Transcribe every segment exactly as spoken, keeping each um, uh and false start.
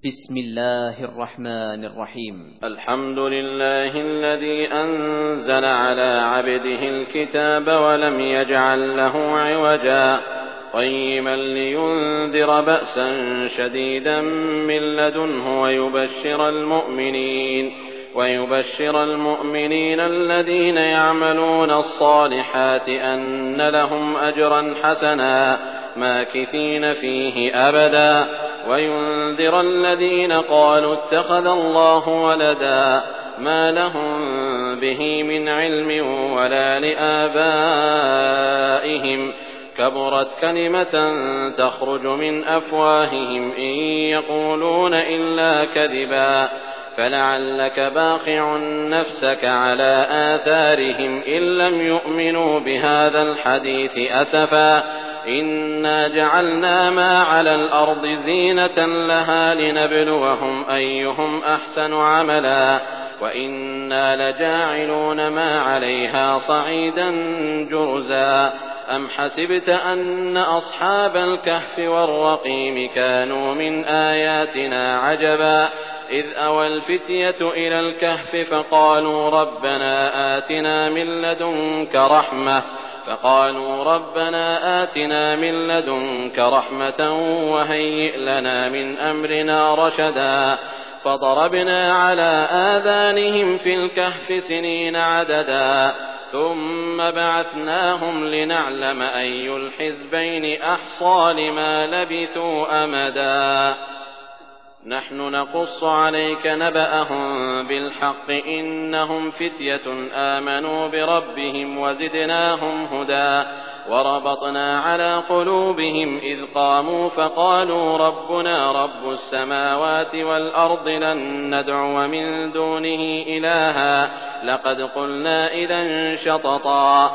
بسم الله الرحمن الرحيم. الحمد لله الذي أنزل على عبده الكتاب ولم يجعل له عوجا قيما لينذر بأسا شديدا من لدنه ويبشر المؤمنين ويبشر المؤمنين الذين يعملون الصالحات أن لهم أجرا حسنا ماكثين فيه أبدا وينذر الذين قالوا اتخذ الله ولدا ما لهم به من علم ولا لآبائهم كبرت كلمة تخرج من أفواههم إن يقولون إلا كذبا فلعلك باخع نفسك على آثارهم إن لم يؤمنوا بهذا الحديث أسفا إنا جعلنا ما على الأرض زينة لها لنبلوهم أيهم أحسن عملا وإنا لجاعلون ما عليها صعيدا جرزا أم حسبت أن أصحاب الكهف والرقيم كانوا من آياتنا عجبا إذ أوى الفتية إلى الكهف فقالوا ربنا آتنا من لدنك رحمة فقالوا ربنا آتنا من لدنك رحمة وهيئ لنا من أمرنا رشدا فضربنا على آذانهم في الكهف سنين عددا ثم بعثناهم لنعلم أي الحزبين أحصى لما لبثوا أمدا نحن نقص عليك نبأهم بالحق إنهم فتية آمنوا بربهم وزدناهم هدى وربطنا على قلوبهم إذ قاموا فقالوا ربنا رب السماوات والأرض لن ندعو من دونه إلها لقد قلنا إذا شططا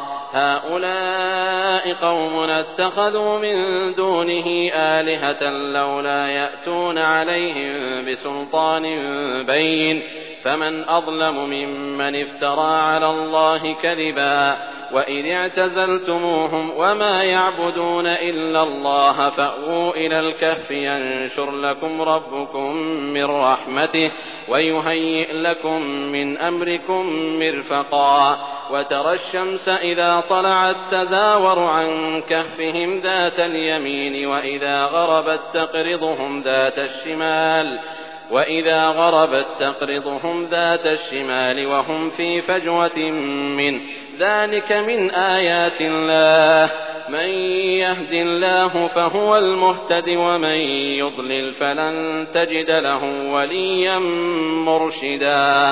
هؤلاء قومنا اتخذوا من دونه آلهة لولا يأتون عليهم بسلطان بين فمن أظلم ممن افترى على الله كذبا وإذ اعتزلتموهم وما يعبدون إلا الله فأووا إلى الكهف ينشر لكم ربكم من رحمته ويهيئ لكم من أمركم مرفقا وترى الشمس إذا طلعت تزاور عن كهفهم ذات اليمين وإذا غربت تقرضهم ذات الشمال وإذا غربت تقرضهم ذات الشمال وهم في فجوة منه ذلك من آيات الله من يهد الله فهو المهتد ومن يضلل فلن تجد له وليا مرشدا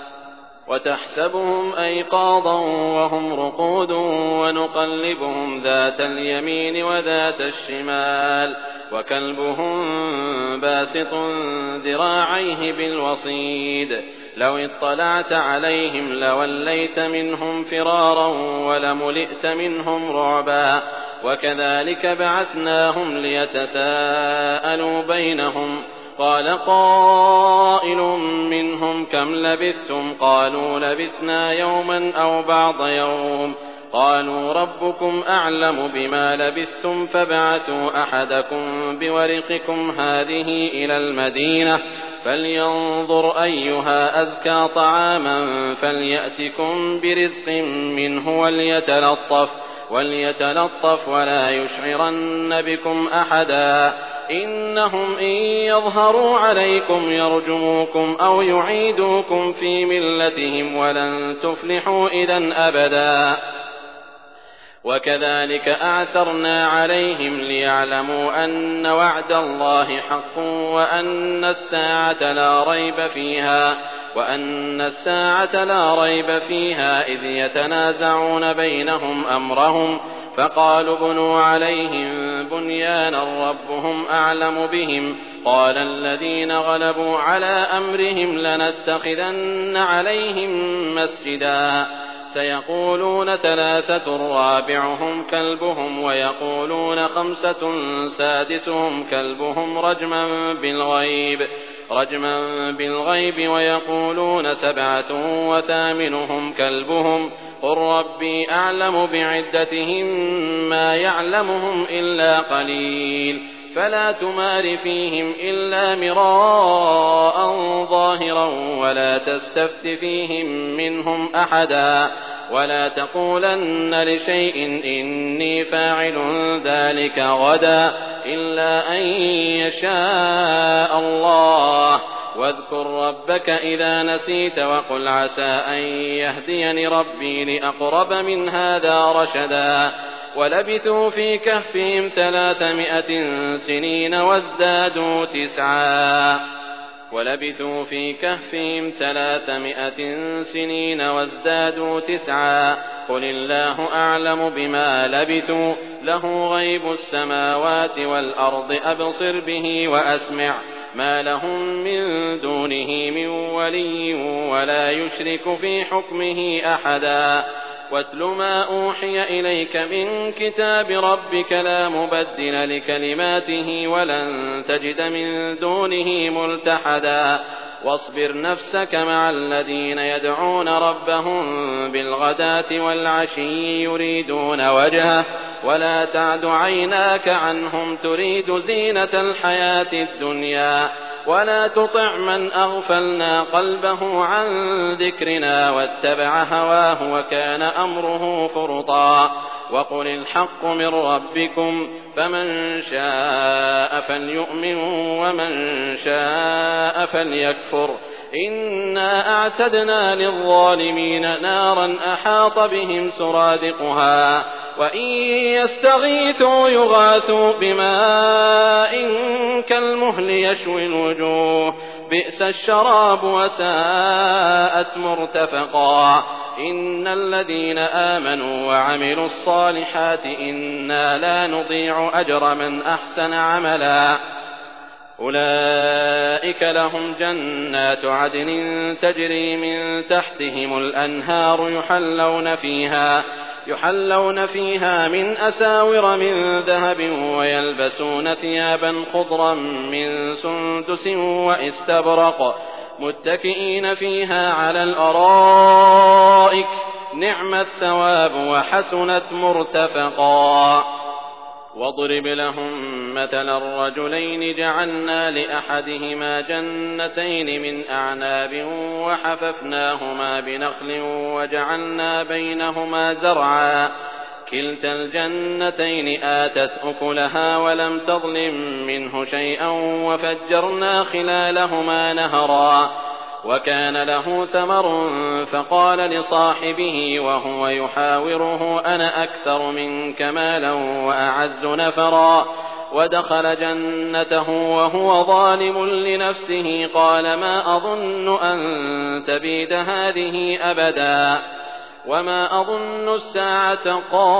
وتحسبهم أيقاظا وهم رقود ونقلبهم ذات اليمين وذات الشمال وكلبهم باسط ذراعيه بالوصيد لو اطلعت عليهم لوليت منهم فرارا ولملئت منهم رعبا وكذلك بعثناهم ليتساءلوا بينهم قال قائل منهم كم لبثتم قالوا لبثنا يوما أو بعض يوم قالوا ربكم أعلم بما لبثتم فابعثوا أحدكم بورقكم هذه إلى المدينة فلينظر أيها أزكى طعاما فليأتكم برزق منه وليتلطف وليتلطف ولا يشعرن بكم أحدا إنهم إن يظهروا عليكم يرجموكم أو يعيدوكم في ملتهم ولن تفلحوا إذن أبدا وكذلك أعثرنا عليهم ليعلموا أن وعد الله حق وأن الساعة لا ريب فيها وأن الساعة لا ريب فيها إذ يتنازعون بينهم أمرهم فقالوا بنوا عليهم بنيانا ربهم أعلم بهم قال الذين غلبوا على أمرهم لنتخذن عليهم مسجدا سيقولون ثلاثة رابعهم كلبهم ويقولون خمسة سادسهم كلبهم رجما بالغيب رجما بالغيب ويقولون سبعة وثامنهم كلبهم قل ربي أعلم بعدتهم ما يعلمهم إلا قليل فلا تمار فيهم إلا مراء ظاهرا ولا تستفت فيهم منهم أحدا ولا تقولن لشيء إني فاعل ذلك غدا إلا أن يشاء الله واذكر ربك إذا نسيت وقل عسى أن يهديني ربي لأقرب من هذا رشدا ولبثوا في كهفهم ثلاثمائة سنين وازدادوا تسعا ولبثوا في كهفهم ثلاثمائة سنين وازدادوا تسعا قل الله أعلم بما لبثوا له غيب السماوات والأرض أبصر به وأسمع ما لهم من دونه من ولي ولا يشرك في حكمه أحدا واتل ما أوحي إليك من كتاب ربك لا مبدل لكلماته ولن تجد من دونه ملتحدا واصبر نفسك مع الذين يدعون ربهم بالغداة والعشي يريدون وجهه ولا تعد عيناك عنهم تريد زينة الحياة الدنيا ولا تطع من أغفلنا قلبه عن ذكرنا واتبع هواه وكان أمره فرطا وقل الحق من ربكم فمن شاء فليؤمن ومن شاء فليكفر إنا أعتدنا للظالمين نارا أحاط بهم سرادقها وإن يستغيثوا يغاثوا بماء كالمهل يشوي الوجوه بئس الشراب وساءت مرتفقا إن الذين آمنوا وعملوا الصالحات إنا لا نضيع أجر من أحسن عملا أولئك لهم جنات عدن تجري من تحتهم الأنهار يحلون فيها يحلون فيها من أساور من ذهب ويلبسون ثيابا خضرا من سندس واستبرق متكئين فيها على الأرائك نعم الثواب وحسنت مرتفقا واضرب لهم مثلا الرجلين جعلنا لأحدهما جنتين من أعناب وحففناهما بنخل وجعلنا بينهما زرعا كلتا الجنتين آتت أكلها ولم تظلم منه شيئا وفجرنا خلالهما نهرا وكان له ثمر فقال لصاحبه وهو يحاوره أنا أكثر منك مالا وأعز نفرا ودخل جنته وهو ظالم لنفسه قال ما أظن أن تبيد هذه أبدا وما أظن الساعة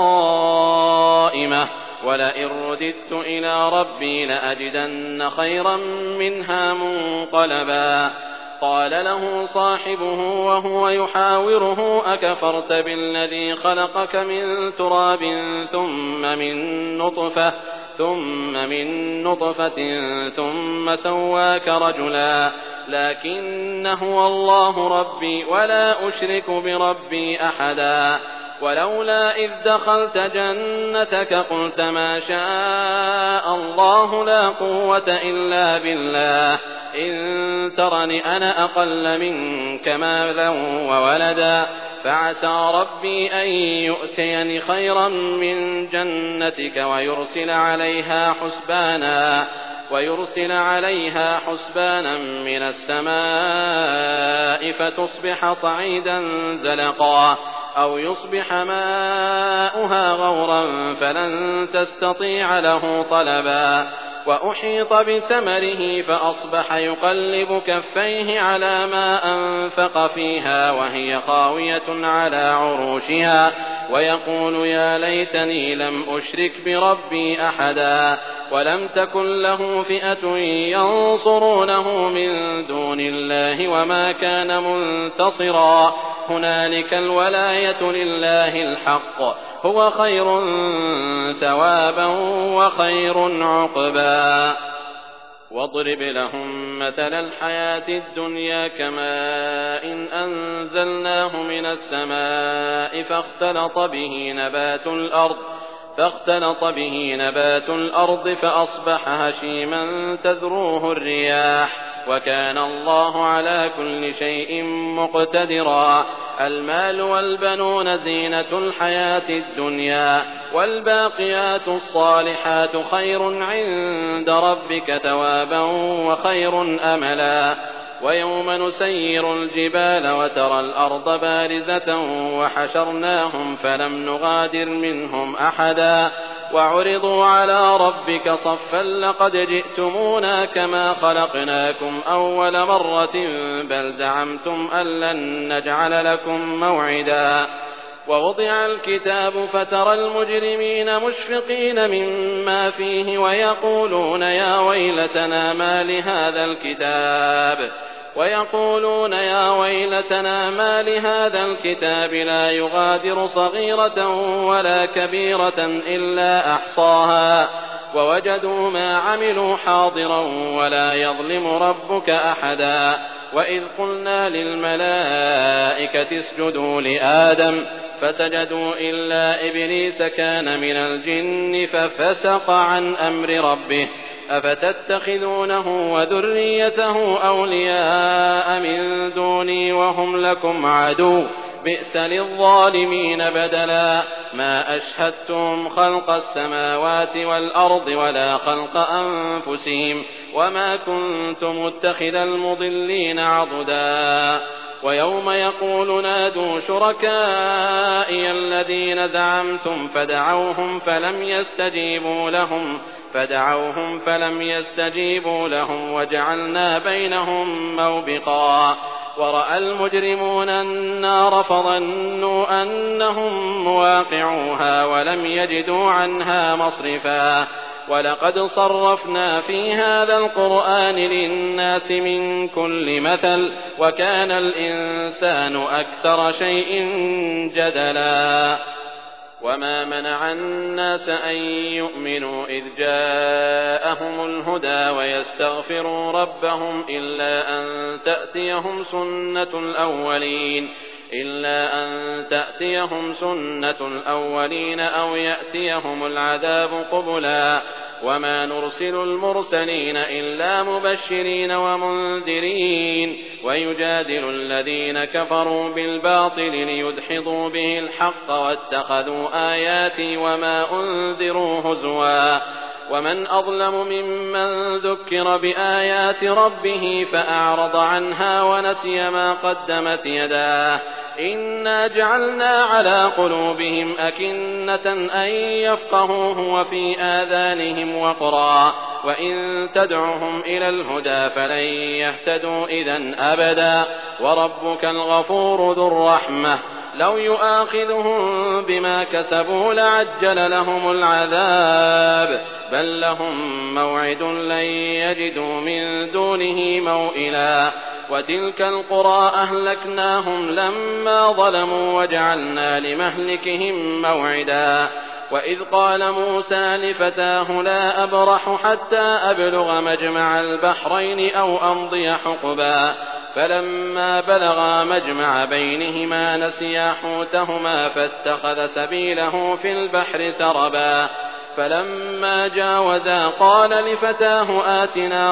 قائمة ولئن رددت إلى ربي لأجدن خيرا منها منقلبا قال له صاحبه وهو يحاوره أكفرت بالذي خلقك من تراب ثم من نطفة ثم من نطفة ثم سواك رجلا لكن هو الله ربي ولا أشرك بربي أحدا ولولا إذ دخلت جنتك قلت ما شاء الله لا قوة إلا بالله إن ترني أنا أقل منك مالا وولدا فعسى ربي أن يؤتيني خيرا من جنتك ويرسل عليها حسبانا ويرسل عليها حسبانا من السماء فتصبح صعيدا زلقا أو يصبح ماؤها غورا فلن تستطيع له طلبا وأحيط بثمره فأصبح يقلب كفيه على ما أنفق فيها وهي خاوية على عروشها ويقول يا ليتني لم أشرك بربي أحدا ولم تكن له فئة ينصرونه من دون الله وما كان منتصرا هنالك الولاية لله الحق هو خير ثوابا وخير عقبا واضرب لهم مثل الحياة الدنيا كماء إن أنزلناه من السماء فاختلط به نبات الأرض فاختلط به نبات الأرض فأصبح هشيما تذروه الرياح وكان الله على كل شيء مقتدرا. المال والبنون زينة الحياة الدنيا والباقيات الصالحات خير عند ربك ثوابا وخير أملا. ويوم نسير الجبال وترى الأرض بارزة وحشرناهم فلم نغادر منهم أحدا وعرضوا على ربك صفا لقد جئتمونا كما خلقناكم أول مرة بل زعمتم أن لن نجعل لكم موعدا. ووضع الكتاب فترى المجرمين مشفقين مما فيه ويقولون يا ويلتنا ما لهذا الكتاب ويقولون يا ويلتنا ما لهذا الكتاب لا يغادر صغيرة ولا كبيرة إلا أحصاها ووجدوا ما عملوا حاضرا ولا يظلم ربك أحدا. وإذ قلنا للملائكة اسجدوا لآدم فسجدوا إلا إبليس كان من الجن ففسق عن أمر ربه أفتتخذونه وذريته أولياء من دوني وهم لكم عدو بئس للظالمين بدلا. ما أشهدتم خلق السماوات والأرض ولا خلق أنفسهم وما كنت متخذ المضلين عضدا. ويوم يقول نادوا شركائي الذين زعمتم فدعوهم فلم يستجيبوا لهم فدعوهم فلم يستجيبوا لهم وجعلنا بينهم موبقا. ورأى المجرمون النار فظنوا أنهم مواقعوها ولم يجدوا عنها مصرفا. ولقد صرفنا في هذا القرآن للناس من كل مثل وكان الإنسان أكثر شيء جدلا. وما منع الناس أن يؤمنوا إذ جاءهم الهدى ويستغفروا ربهم إلا أن تأتيهم سنة الأولين إلا أن تأتيهم سنة الأولين أو يأتيهم العذاب قبلا. وما نرسل المرسلين إلا مبشرين ومنذرين ويجادل الذين كفروا بالباطل ليدحضوا به الحق واتخذوا آياتي وما أنذروا هزوا. ومن أظلم ممن ذكر بآيات ربه فأعرض عنها ونسي ما قدمت يداه إنا جعلنا على قلوبهم أكنة أن يفقهوه وفي آذانهم وقرا وإن تدعهم إلى الهدى فلن يهتدوا إذن أبدا. وربك الغفور ذو الرحمة لو يؤاخذهم بما كسبوا لعجل لهم العذاب بل لهم موعد لن يجدوا من دونه موئلا. وتلك القرى أهلكناهم لما ظلموا وجعلنا لمهلكهم موعدا. وإذ قال موسى لفتاه لا أبرح حتى أبلغ مجمع البحرين أو أمضي حقبا فلما بلغا مجمع بينهما نسيا حوتهما فاتخذ سبيله في البحر سربا. فلما جاوزا قال لفتاه آتنا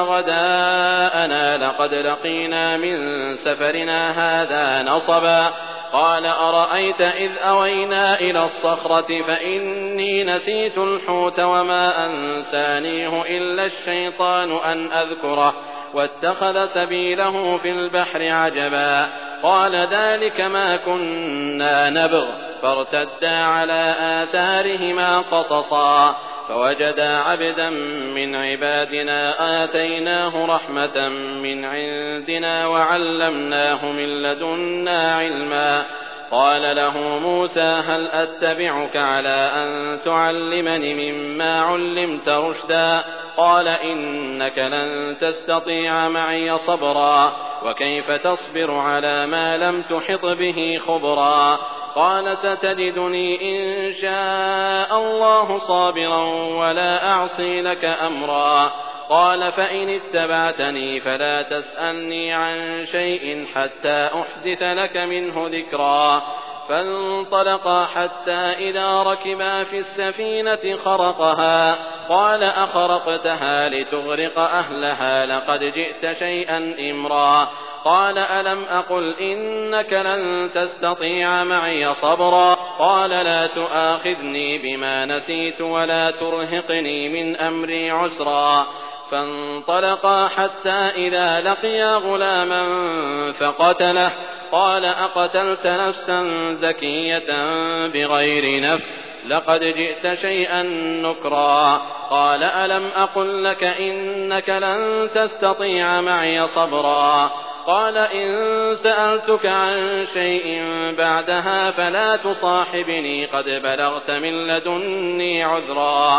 غداءنا لقد لقينا من سفرنا هذا نصبا. قال أرأيت إذ أوينا إلى الصخرة فإني نسيت الحوت وما أنسانيه إلا الشيطان أن أذكره واتخذ سبيله في البحر عجبا. قال ذلك ما كنا نبغ فارتدا على آثارهما قصصا فوجدا عبدا من عبادنا آتيناه رحمة من عندنا وعلمناه من لدنا علما. قال له موسى هل أتبعك على أن تعلمني مما علمت رشدا قال إنك لن تستطيع معي صبرا وكيف تصبر على ما لم تحط به خبرا. قال ستجدني إن شاء الله صابرا ولا أعصي لك أمرا. قال فإن اتبعتني فلا تسألني عن شيء حتى أحدث لك منه ذكرا. فانطلقا حتى إذا ركبا في السفينة خرقها قال أخرقتها لتغرق أهلها لقد جئت شيئا إمرا قال ألم أقل إنك لن تستطيع معي صبرا قال لا تؤاخذني بما نسيت ولا ترهقني من أمري عسرا فانطلقا حتى إذا لقيا غلاما فقتله قال أقتلت نفسا زكية بغير نفس لقد جئت شيئا نكرا قال ألم أقل لك إنك لن تستطيع معي صبرا قال إن سألتك عن شيء بعدها فلا تصاحبني قد بلغت من لدني عذرا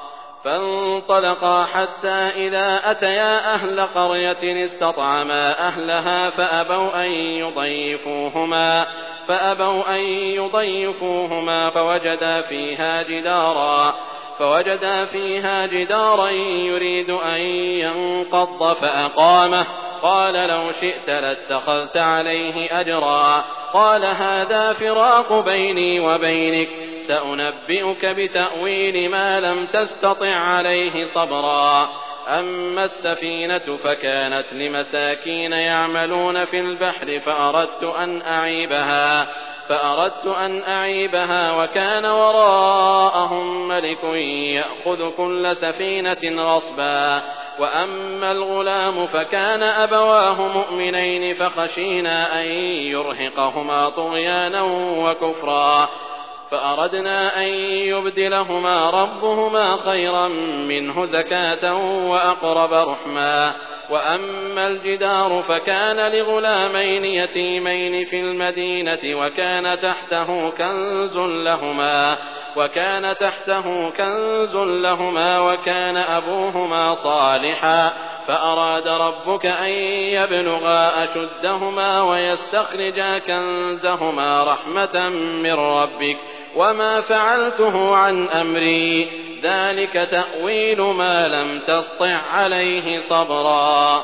فانطلقا حتى إذا أتيا أهل قرية استطعما أهلها فأبوا أن يضيفوهما فأبوا أن يضيفوهما فوجدا فيها جدارا فوجدا فيها جدارا يريد أن ينقض فأقامه قال لو شئت لاتخذت عليه أجرا قال هذا فراق بيني وبينك سأنبئك بتأويل ما لم تستطع عليه صبرا أما السفينة فكانت لمساكين يعملون في البحر فأردت أن أعيبها فأردت أن أعيبها وكان وراءهم ملك يأخذ كل سفينة غصبا وأما الغلام فكان أبواه مؤمنين فخشينا أن يرهقهما طغيانا وكفرا فأردنا أن يبدلهما ربهما خيرا منه زكاة وأقرب رحما وأما الجدار فكان لغلامين يتيمين في المدينة وكان تحته كنز لهما وكان تحته كنز لهما وكان أبوهما صالحا فأراد ربك أن يبلغا أشدهما ويستخرجا كنزهما رحمة من ربك وما فعلته عن أمري ذلك تأويل ما لم تسطع عليه صبرا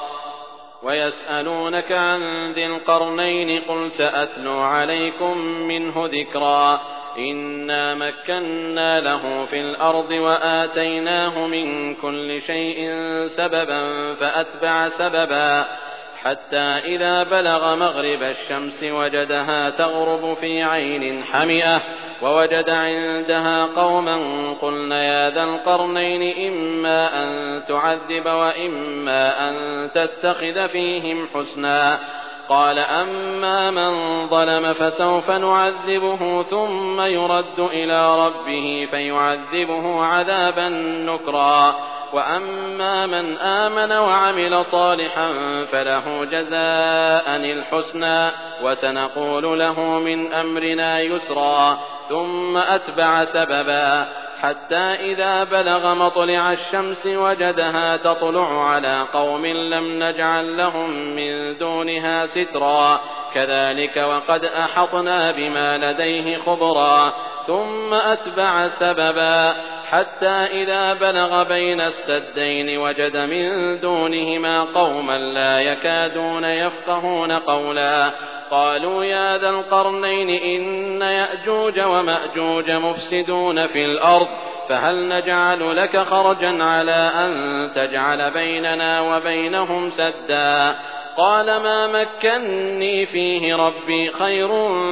ويسألونك عن ذي القرنين قل سأتلو عليكم منه ذكرا إنا مكنا له في الأرض وآتيناه من كل شيء سببا فأتبع سببا حتى إذا بلغ مغرب الشمس وجدها تغرب في عين حمئة ووجد عندها قوما قلنا يا ذا القرنين إما أن تعذب وإما أن تتخذ فيهم حسنا قال أما من ظلم فسوف نعذبه ثم يرد إلى ربه فيعذبه عذابا نكرا وأما من آمن وعمل صالحا فله جزاء الحسنى وسنقول له من أمرنا يسرا ثم أتبع سببا حتى إذا بلغ مطلع الشمس وجدها تطلع على قوم لم نجعل لهم من دونها سترا كذلك وقد أحطنا بما لديه خبرا ثم أتبع سببا حتى إذا بلغ بين السدين وجد من دونهما قوما لا يكادون يفقهون قولا قالوا يا ذا القرنين إن يأجوج ومأجوج مفسدون في الأرض فهل نجعل لك خرجا على أن تجعل بيننا وبينهم سدا قال ما مكني فيه ربي خير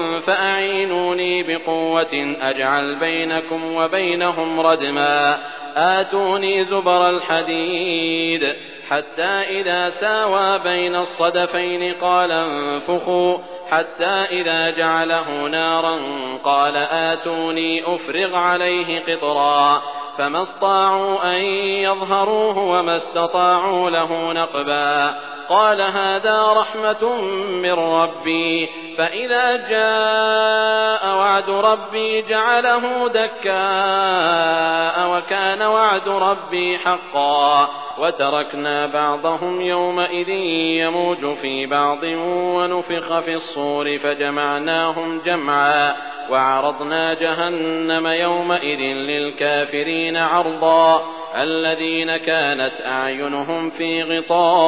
فأعينوني بقوة أجعل بينكم وبينهم ردما آتوني زبر الحديد حتى إذا ساوى بين الصدفين قال انفخوا حتى إذا جعله نارا قال آتوني أفرغ عليه قطرا فما استطاعوا أن يظهروه وما استطاعوا له نقبا قال هذا رحمة من ربي فإذا جاء وعد ربي جعله دكاء وكان وعد ربي حقا وتركنا بعضهم يومئذ يموج في بعض ونفخ في الصور فجمعناهم جمعا وعرضنا جهنم يومئذ للكافرين عرضا الذين كانت أعينهم في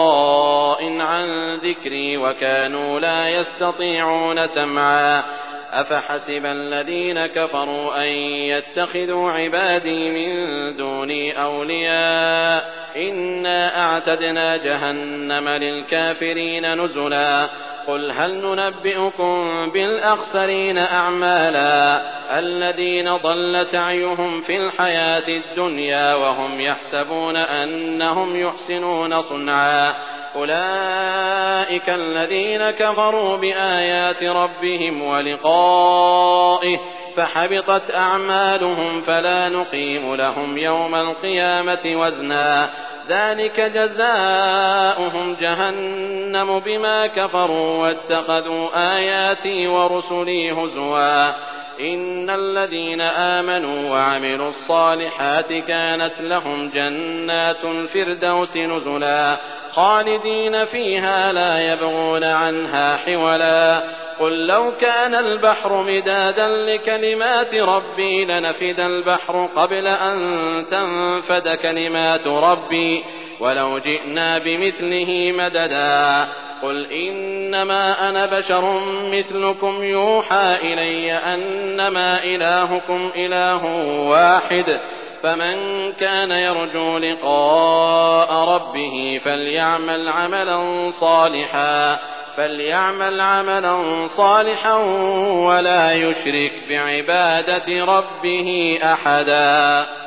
غطاء عن ذكري وكانوا لا يستطيعون سمعا أفحسب الذين كفروا أن يتخذوا عبادي من دوني أولياء إنا أعتدنا جهنم للكافرين نزلا قل هل ننبئكم بالأخسرين أعمالا الذين ضل سعيهم في الحياة الدنيا وهم يحسبون أنهم يحسنون صنعا أولئك الذين كفروا بآيات ربهم ولقائه فحبطت أعمالهم فلا نقيم لهم يوم القيامة وزنا ذلك جزاؤهم جهنم بما كفروا واتخذوا آياتي ورسلي هزوا إن الذين آمنوا وعملوا الصالحات كانت لهم جنات الفردوس نزلا خالدين فيها لا يبغون عنها حولا قل لو كان البحر مدادا لكلمات ربي لنفد البحر قبل أن تنفد كلمات ربي ولو جئنا بمثله مددا قل إنما أنا بشر مثلكم يوحى إلي أنما إلهكم إله واحد فمن كان يرجو لقاء ربه فليعمل عملا صالحا فليعمل عملا صالحا ولا يشرك بعبادة ربه أحدا.